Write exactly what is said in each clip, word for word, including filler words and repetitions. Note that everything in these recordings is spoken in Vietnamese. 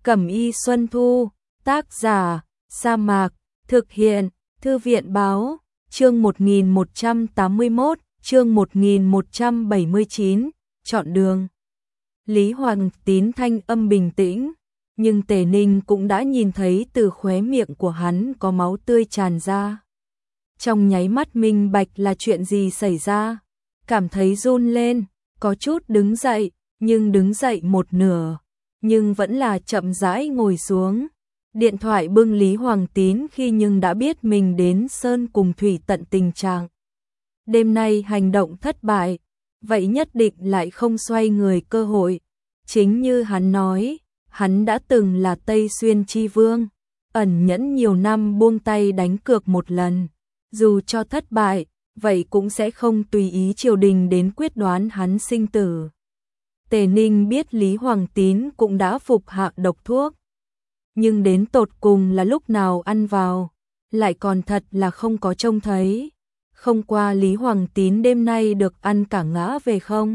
Cẩm y Xuân Thu, tác giả, Sa Mạc, thực hiện, Thư viện báo, chương một nghìn một trăm tám mươi mốt, chương một nghìn một trăm bảy mươi chín, chọn đường. Lý Hoàng Tín thanh âm bình tĩnh, nhưng Tề Ninh cũng đã nhìn thấy từ khóe miệng của hắn có máu tươi tràn ra. Trong nháy mắt minh bạch là chuyện gì xảy ra, cảm thấy run lên, có chút đứng dậy, nhưng đứng dậy một nửa, nhưng vẫn là chậm rãi ngồi xuống. Điện thoại bưng Lý Hoàng Tín khi nhưng đã biết mình đến Sơn cùng Thủy tận tình trạng. Đêm nay hành động thất bại, vậy nhất định lại không xoay người cơ hội. Chính như hắn nói, hắn đã từng là Tây Xuyên chi vương, ẩn nhẫn nhiều năm buông tay đánh cược một lần. Dù cho thất bại, vậy cũng sẽ không tùy ý triều đình đến quyết đoán hắn sinh tử. Tề Ninh biết Lý Hoàng Tín cũng đã phục hạ độc thuốc, nhưng đến tột cùng là lúc nào ăn vào, lại còn thật là không có trông thấy. Không qua Lý Hoàng Tín đêm nay được ăn cả ngã về không?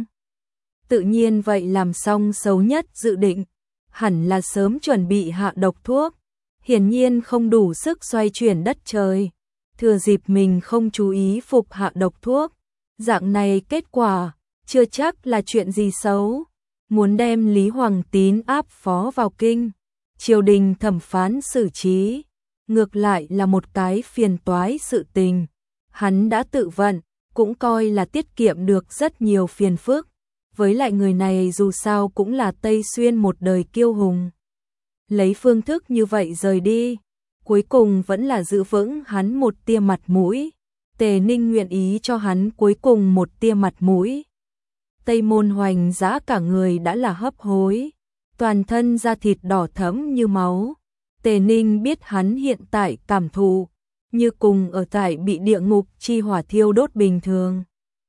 Tự nhiên vậy làm xong xấu nhất dự định, hẳn là sớm chuẩn bị hạ độc thuốc. Hiển nhiên không đủ sức xoay chuyển đất trời, thừa dịp mình không chú ý phục hạ độc thuốc. Dạng này kết quả, chưa chắc là chuyện gì xấu. Muốn đem Lý Hoàng Tín áp phó vào kinh, triều đình thẩm phán xử trí, ngược lại là một cái phiền toái sự tình. Hắn đã tự vận, cũng coi là tiết kiệm được rất nhiều phiền phức. Với lại người này dù sao cũng là Tây Xuyên một đời kiêu hùng. Lấy phương thức như vậy rời đi, cuối cùng vẫn là giữ vững hắn một tia mặt mũi. Tề Ninh nguyện ý cho hắn cuối cùng một tia mặt mũi. Tây Môn Hoành Dã cả người đã là hấp hối, toàn thân da thịt đỏ thẫm như máu. Tề Ninh biết hắn hiện tại cảm thụ như cùng ở tại bị địa ngục chi hỏa thiêu đốt bình thường.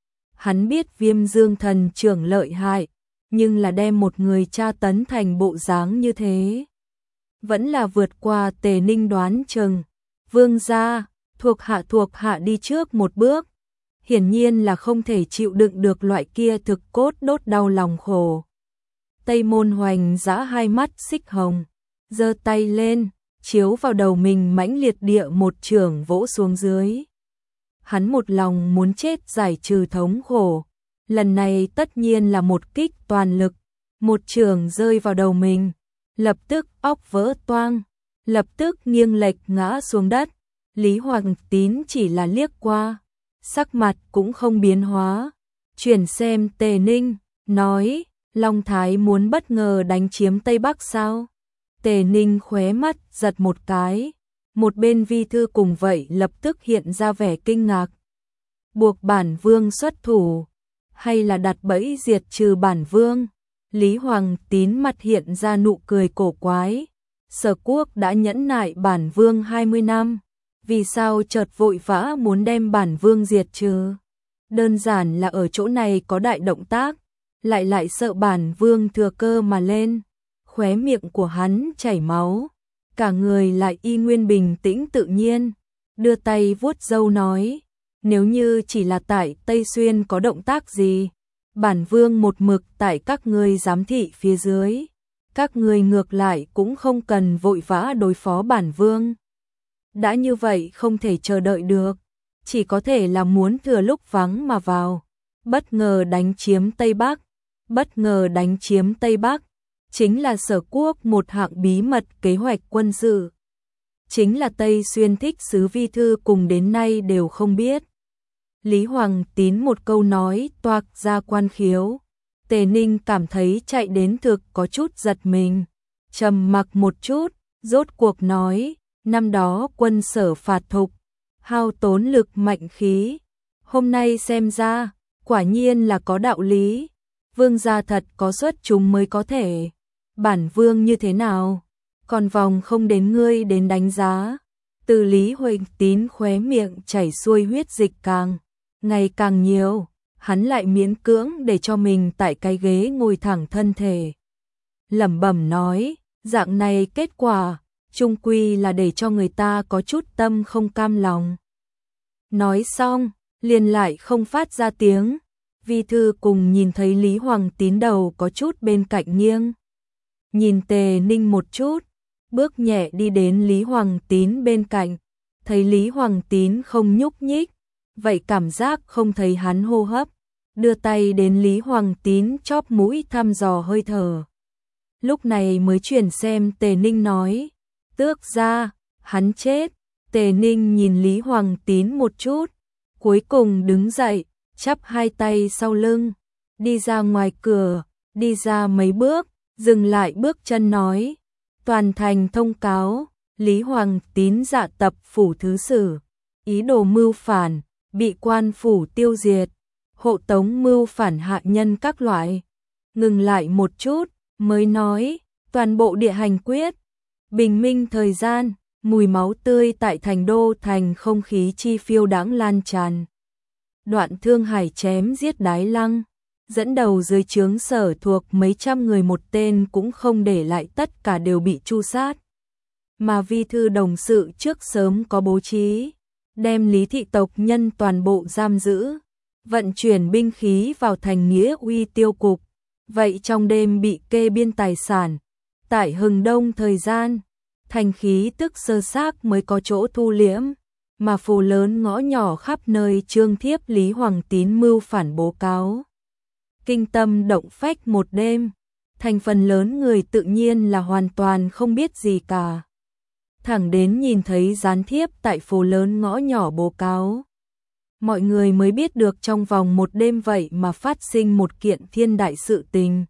Hắn biết Viêm Dương thần trưởng lợi hại, nhưng là đem một người tra tấn thành bộ dáng như thế, vẫn là vượt qua Tề Ninh đoán chừng. Vương gia, thuộc hạ thuộc hạ đi trước một bước. Hiển nhiên là không thể chịu đựng được loại kia thực cốt đốt đau lòng khổ. Tây Môn Hoành Dã hai mắt xích hồng, giơ tay lên, chiếu vào đầu mình mãnh liệt địa một chưởng vỗ xuống dưới. Hắn một lòng muốn chết giải trừ thống khổ, lần này tất nhiên là một kích toàn lực, một chưởng rơi vào đầu mình, lập tức óc vỡ toang, lập tức nghiêng lệch ngã xuống đất. Lý Hoàng Tín chỉ là liếc qua, sắc mặt cũng không biến hóa, chuyển xem Tề Ninh, nói, Long Thái muốn bất ngờ đánh chiếm Tây Bắc sao? Tề Ninh khóe mắt giật một cái, một bên vi thư cùng vậy lập tức hiện ra vẻ kinh ngạc. Buộc bản vương xuất thủ, hay là đặt bẫy diệt trừ bản vương? Lý Hoàng Tín mặt hiện ra nụ cười cổ quái. Sở Quốc đã nhẫn nại bản vương hai mươi năm, vì sao chợt vội vã muốn đem bản vương diệt trừ? Đơn giản là ở chỗ này có đại động tác, lại lại sợ bản vương thừa cơ mà lên. Khóe miệng của hắn chảy máu, cả người lại y nguyên bình tĩnh tự nhiên, đưa tay vuốt râu nói, nếu như chỉ là tại Tây Xuyên có động tác gì, bản vương một mực tại các ngươi giám thị phía dưới, các ngươi ngược lại cũng không cần vội vã đối phó bản vương. Đã như vậy không thể chờ đợi được, chỉ có thể là muốn thừa lúc vắng mà vào, bất ngờ đánh chiếm Tây Bắc, bất ngờ đánh chiếm Tây Bắc, chính là Sở Quốc một hạng bí mật kế hoạch quân sự. Chính là Tây Xuyên thích sứ vi thư cùng đến nay đều không biết. Lý Hoàng Tín một câu nói toạc ra quan khiếu. Tề Ninh cảm thấy chạy đến thực có chút giật mình, trầm mặc một chút, rốt cuộc nói, năm đó quân Sở phạt Thục, hao tốn lực mạnh khí, hôm nay xem ra, quả nhiên là có đạo lý. Vương gia thật có xuất chúng mới có thể. Bản vương như thế nào? Còn vòng không đến ngươi đến đánh giá. Từ Lý Hoàng Tín khóe miệng chảy xuôi huyết dịch càng ngày càng nhiều, hắn lại miễn cưỡng để cho mình tại cái ghế ngồi thẳng thân thể. Lẩm bẩm nói, dạng này kết quả, chung quy là để cho người ta có chút tâm không cam lòng. Nói xong, liền lại không phát ra tiếng. Vi thư cùng nhìn thấy Lý Hoàng Tín đầu có chút bên cạnh nghiêng. nhìn Tề Ninh một chút, bước nhẹ đi đến Lý Hoàng Tín bên cạnh, thấy Lý Hoàng Tín không nhúc nhích, vậy cảm giác không thấy hắn hô hấp, đưa tay đến Lý Hoàng Tín chóp mũi thăm dò hơi thở. Lúc này mới chuyển xem Tề Ninh nói, tước gia, hắn chết. Tề Ninh nhìn Lý Hoàng Tín một chút, cuối cùng đứng dậy, chắp hai tay sau lưng, đi ra ngoài cửa, đi ra mấy bước, dừng lại bước chân nói, toàn thành thông cáo, Lý Hoàng Tín dạ tập phủ thứ sử, ý đồ mưu phản, bị quan phủ tiêu diệt, hộ tống mưu phản hạ nhân các loại. Ngừng lại một chút, mới nói, toàn bộ địa hành quyết, bình minh thời gian, mùi máu tươi tại thành đô thành không khí chi phiêu đãng lan tràn. Đoạn Thương Hải chém giết Đái Lăng, dẫn đầu dưới trướng Sở thuộc mấy trăm người một tên cũng không để lại, tất cả đều bị tru sát. Mà vi thư đồng sự trước sớm có bố trí, đem Lý thị tộc nhân toàn bộ giam giữ, vận chuyển binh khí vào thành Nghĩa Uy tiêu cục, vậy trong đêm bị kê biên tài sản. Tại Hừng Đông thời gian, thành khí tức sơ xác mới có chỗ thu liễm, mà phố lớn ngõ nhỏ khắp nơi trương thiếp Lý Hoàng Tín mưu phản bố cáo. Kinh tâm động phách một đêm, thành phần lớn người tự nhiên là hoàn toàn không biết gì cả. Thẳng đến nhìn thấy gián thiếp tại phố lớn ngõ nhỏ bố cáo, mọi người mới biết được trong vòng một đêm vậy mà phát sinh một kiện thiên đại sự tình.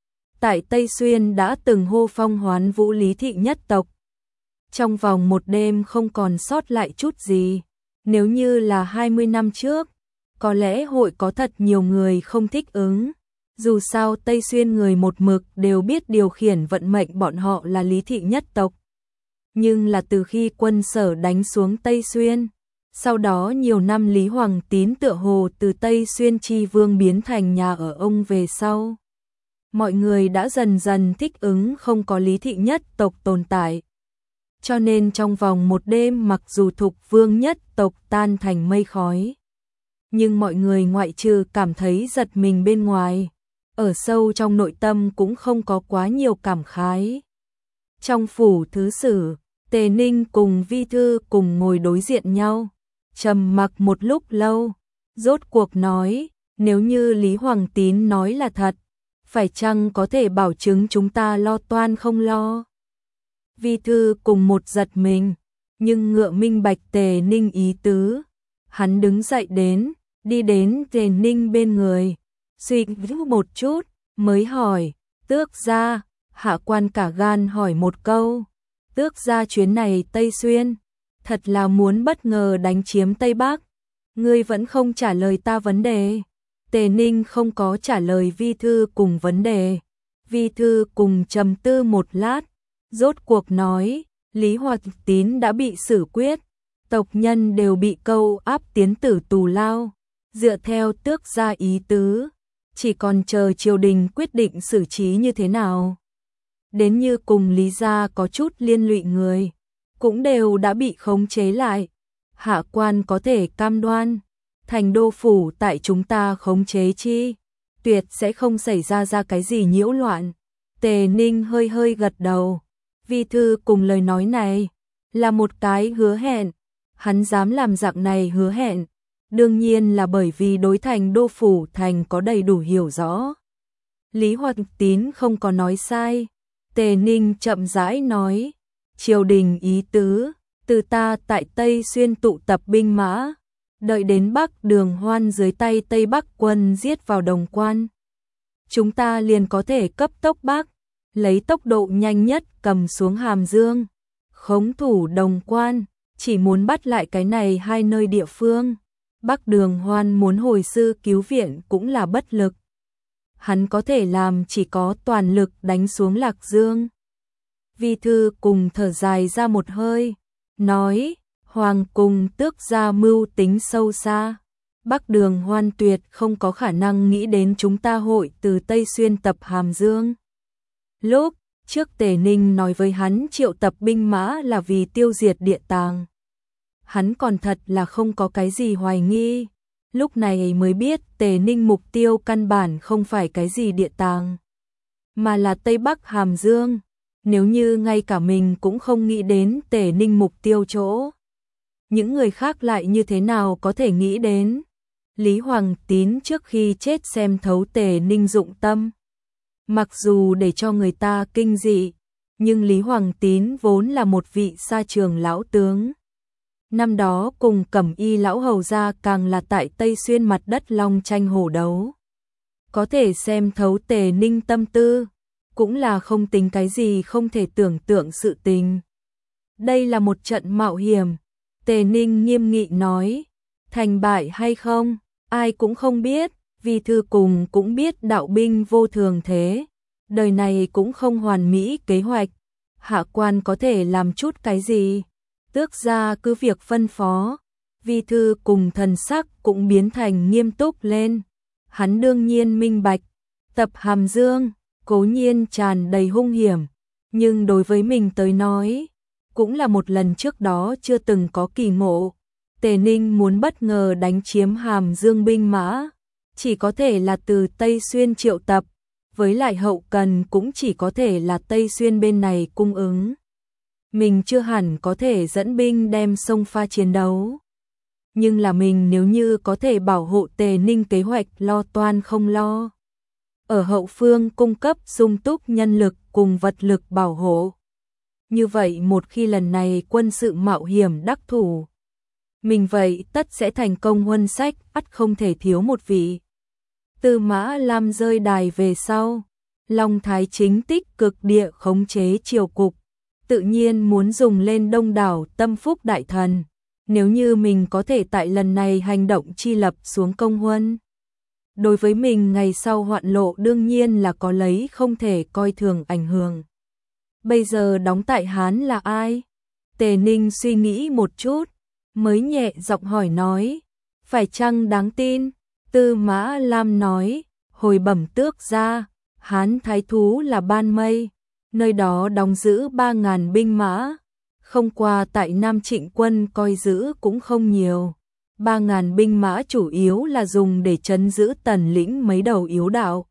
Tại Tây Xuyên đã từng hô phong hoán vũ Lý thị nhất tộc. Trong vòng một đêm không còn sót lại chút gì. Nếu như là hai mươi năm trước, có lẽ hội có thật nhiều người không thích ứng. Dù sao Tây Xuyên người một mực đều biết điều khiển vận mệnh bọn họ là Lý thị nhất tộc. Nhưng là từ khi quân Sở đánh xuống Tây Xuyên, sau đó nhiều năm Lý Hoàng Tín tựa hồ từ Tây Xuyên chi vương biến thành nhà ở ông về sau. Mọi người đã dần dần thích ứng không có Lý thị nhất tộc tồn tại. Cho nên trong vòng một đêm mặc dù Thục Vương nhất tộc tan thành mây khói, nhưng mọi người ngoại trừ cảm thấy giật mình bên ngoài, ở sâu trong nội tâm cũng không có quá nhiều cảm khái. Trong phủ thứ sử, Tề Ninh cùng Vi Thư cùng ngồi đối diện nhau, trầm mặc một lúc lâu, rốt cuộc nói, nếu như Lý Hoàng Tín nói là thật, phải chăng có thể bảo chứng chúng ta lo toan không lo? Vi Thư cùng một giật mình, nhưng ngựa minh bạch Tề Ninh ý tứ. Hắn đứng dậy đến, đi đến Tề Ninh bên người, suy nghĩ một chút, mới hỏi, tước gia, hạ quan cả gan hỏi một câu, tước gia chuyến này Tây Xuyên, thật là muốn bất ngờ đánh chiếm Tây Bắc, ngươi vẫn không trả lời ta vấn đề. Tề Ninh không có trả lời Vi Thư cùng vấn đề. Vi Thư cùng trầm tư một lát, rốt cuộc nói, Lý Hoàng Tín đã bị xử quyết, tộc nhân đều bị câu áp tiến tử tù lao, dựa theo tước gia ý tứ, chỉ còn chờ triều đình quyết định xử trí như thế nào. Đến như cùng Lý gia có chút liên lụy người, cũng đều đã bị khống chế lại. Hạ quan có thể cam đoan, thành đô phủ tại chúng ta khống chế chi, tuyệt sẽ không xảy ra ra cái gì nhiễu loạn. Tề Ninh hơi hơi gật đầu. Vi Thư cùng lời nói này là một cái hứa hẹn, hắn dám làm dạng này hứa hẹn, đương nhiên là bởi vì đối thành đô phủ thành có đầy đủ hiểu rõ. Lý Hoàng Tín không có nói sai. Tề Ninh chậm rãi nói, triều đình ý tứ, từ ta tại Tây Xuyên tụ tập binh mã, đợi đến Bắc Đường Hoan dưới tay Tây Bắc quân giết vào Đồng Quan, chúng ta liền có thể cấp tốc Bắc, lấy tốc độ nhanh nhất cầm xuống Hàm Dương, khống thủ Đồng Quan, chỉ muốn bắt lại cái này hai nơi địa phương. Bắc Đường Hoan muốn hồi sư cứu viện cũng là bất lực. Hắn có thể làm chỉ có toàn lực đánh xuống Lạc Dương. Vi Thư cùng thở dài ra một hơi, nói, Hoàng cùng tước gia mưu tính sâu xa. Bắc Đường Hoan tuyệt không có khả năng nghĩ đến chúng ta hội từ Tây Xuyên tập Hàm Dương. Lúc trước Tề Ninh nói với hắn triệu tập binh mã là vì tiêu diệt địa tàng. Hắn còn thật là không có cái gì hoài nghi. Lúc này mới biết Tề Ninh mục tiêu căn bản không phải cái gì địa tàng, mà là Tây Bắc Hàm Dương. Nếu như ngay cả mình cũng không nghĩ đến Tề Ninh mục tiêu chỗ, những người khác lại như thế nào có thể nghĩ đến? Lý Hoàng Tín trước khi chết xem thấu Tề Ninh dụng tâm. Mặc dù để cho người ta kinh dị, nhưng Lý Hoàng Tín vốn là một vị sa trường lão tướng. Năm đó cùng Cẩm Y lão hầu gia càng là tại Tây Xuyên mặt đất long tranh hổ đấu. Có thể xem thấu Tề Ninh tâm tư, cũng là không tính cái gì không thể tưởng tượng sự tình. Đây là một trận mạo hiểm, Tề Ninh nghiêm nghị nói, thành bại hay không, ai cũng không biết, vì thư cùng cũng biết đạo binh vô thường thế, đời này cũng không hoàn mỹ kế hoạch, hạ quan có thể làm chút cái gì, tước gia cứ việc phân phó, vi thư cùng thần sắc cũng biến thành nghiêm túc lên, hắn đương nhiên minh bạch, tập Hàm Dương, cố nhiên tràn đầy hung hiểm, nhưng đối với mình tới nói, cũng là một lần trước đó chưa từng có kỳ ngộ. Tề Ninh muốn bất ngờ đánh chiếm Hàm Dương binh mã, chỉ có thể là từ Tây Xuyên triệu tập, với lại hậu cần cũng chỉ có thể là Tây Xuyên bên này cung ứng. Mình chưa hẳn có thể dẫn binh đem sông pha chiến đấu. Nhưng là mình nếu như có thể bảo hộ Tề Ninh kế hoạch lo toan không lo. Ở hậu phương cung cấp sung túc nhân lực cùng vật lực bảo hộ. Như vậy một khi lần này quân sự mạo hiểm đắc thủ, mình vậy tất sẽ thành công huân sách, ắt không thể thiếu một vị. Tư Mã Lam rơi đài về sau, Long Thái chính tích cực địa khống chế triều cục, tự nhiên muốn dùng lên đông đảo tâm phúc đại thần, nếu như mình có thể tại lần này hành động chi lập xuống công huân. Đối với mình ngày sau hoạn lộ đương nhiên là có lấy không thể coi thường ảnh hưởng. Bây giờ đóng tại Hán là ai? Tề Ninh suy nghĩ một chút, mới nhẹ giọng hỏi nói, phải chăng đáng tin? Tư Mã Lam nói, hồi bẩm tước gia, Hán thái thú là Ban Mây, nơi đó đóng giữ ba ngàn binh mã, không qua tại Nam Trịnh quân coi giữ cũng không nhiều. Ba ngàn binh mã chủ yếu là dùng để trấn giữ Tần lĩnh mấy đầu yếu đạo,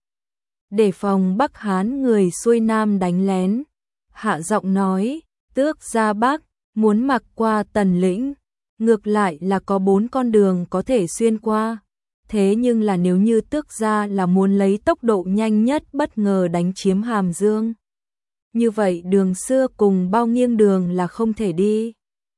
để phòng Bắc Hán người xuôi Nam đánh lén. Hạ giọng nói, tước gia Bắc, muốn mặc qua Tần lĩnh, ngược lại là có bốn con đường có thể xuyên qua. Thế nhưng là nếu như tước gia là muốn lấy tốc độ nhanh nhất bất ngờ đánh chiếm Hàm Dương, như vậy đường xưa cùng bao nghiêng đường là không thể đi.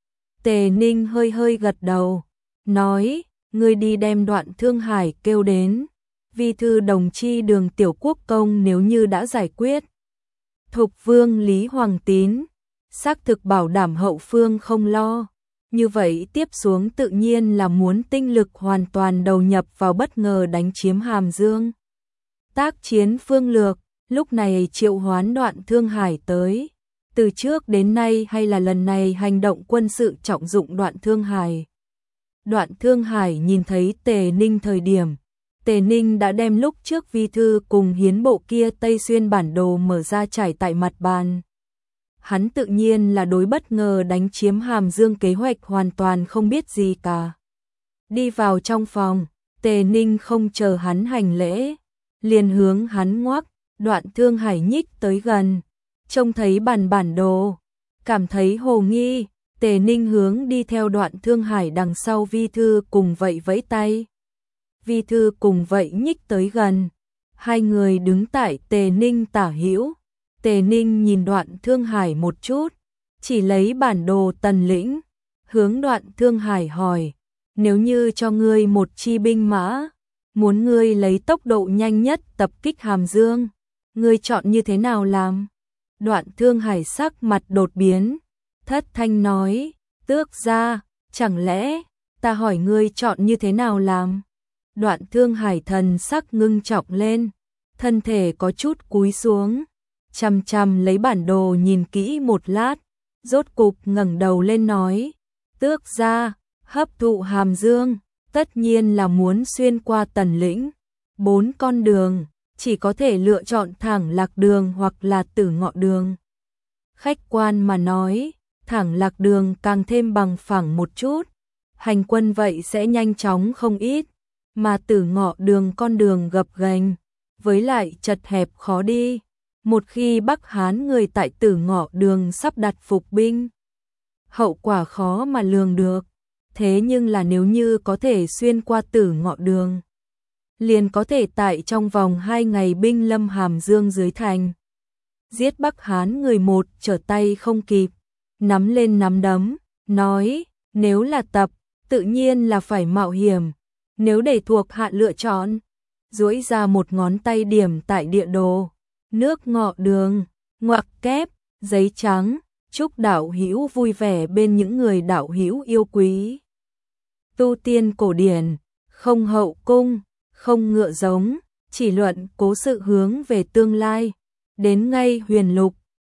Tề Ninh hơi hơi gật đầu, nói, ngươi đi đem Đoạn Thương Hải kêu đến, vi thư đồng chi Đường Tiểu Quốc công nếu như đã giải quyết. Thục Vương Lý Hoàng Tín, xác thực bảo đảm hậu phương không lo, như vậy tiếp xuống tự nhiên là muốn tinh lực hoàn toàn đầu nhập vào bất ngờ đánh chiếm Hàm Dương. Tác chiến phương lược, lúc này triệu hoán Đoạn Thương Hải tới, từ trước đến nay hay là lần này hành động quân sự trọng dụng Đoạn Thương Hải. Đoạn Thương Hải nhìn thấy Tề Ninh thời điểm, Tề Ninh đã đem lúc trước vi thư cùng hiến bộ kia Tây Xuyên bản đồ mở ra trải tại mặt bàn. Hắn tự nhiên là đối bất ngờ đánh chiếm Hàm Dương kế hoạch hoàn toàn không biết gì cả. Đi vào trong phòng, Tề Ninh không chờ hắn hành lễ, liền hướng hắn ngoắc. Đoạn Thương Hải nhích tới gần, trông thấy bản bản đồ, cảm thấy hồ nghi, Tề Ninh hướng đi theo Đoạn Thương Hải đằng sau vi thư cùng vậy vẫy tay. Vi thư cùng vậy nhích tới gần, hai người đứng tại Tề Ninh tả hữu. Tề Ninh nhìn Đoạn Thương Hải một chút, chỉ lấy bản đồ Tần lĩnh, hướng Đoạn Thương Hải hỏi, nếu như cho ngươi một chi binh mã, muốn ngươi lấy tốc độ nhanh nhất tập kích Hàm Dương, ngươi chọn như thế nào làm? Đoạn Thương Hải sắc mặt đột biến, thất thanh nói, tước gia, chẳng lẽ ta hỏi ngươi chọn như thế nào làm? Đoạn Thương Hải thần sắc ngưng trọng lên, thân thể có chút cúi xuống, chằm chằm lấy bản đồ nhìn kỹ một lát, rốt cục ngẩng đầu lên nói, tước gia, hấp thụ Hàm Dương, tất nhiên là muốn xuyên qua Tần lĩnh, bốn con đường, chỉ có thể lựa chọn Thẳng Lạc đường hoặc là Tử Ngọ đường. Khách quan mà nói, Thẳng Lạc đường càng thêm bằng phẳng một chút, hành quân vậy sẽ nhanh chóng không ít, mà Tử Ngọ đường con đường gập ghềnh, với lại chật hẹp khó đi. Một khi Bắc Hán người tại Tử Ngọ Đường sắp đặt phục binh, hậu quả khó mà lường được. Thế nhưng là nếu như có thể xuyên qua Tử Ngọ Đường, liền có thể tại trong vòng hai ngày binh lâm Hàm Dương dưới thành, giết Bắc Hán người một trở tay không kịp. Nắm lên nắm đấm, nói, nếu là tập, tự nhiên là phải mạo hiểm. Nếu để thuộc hạ lựa chọn, duỗi ra một ngón tay điểm tại địa đồ, nước Ngọ Đường, ngoặc kép, giấy trắng, chúc đạo hữu vui vẻ bên những người đạo hữu yêu quý. Tu tiên cổ điển, không hậu cung, không ngựa giống, chỉ luận cố sự hướng về tương lai. Đến ngay huyền lục,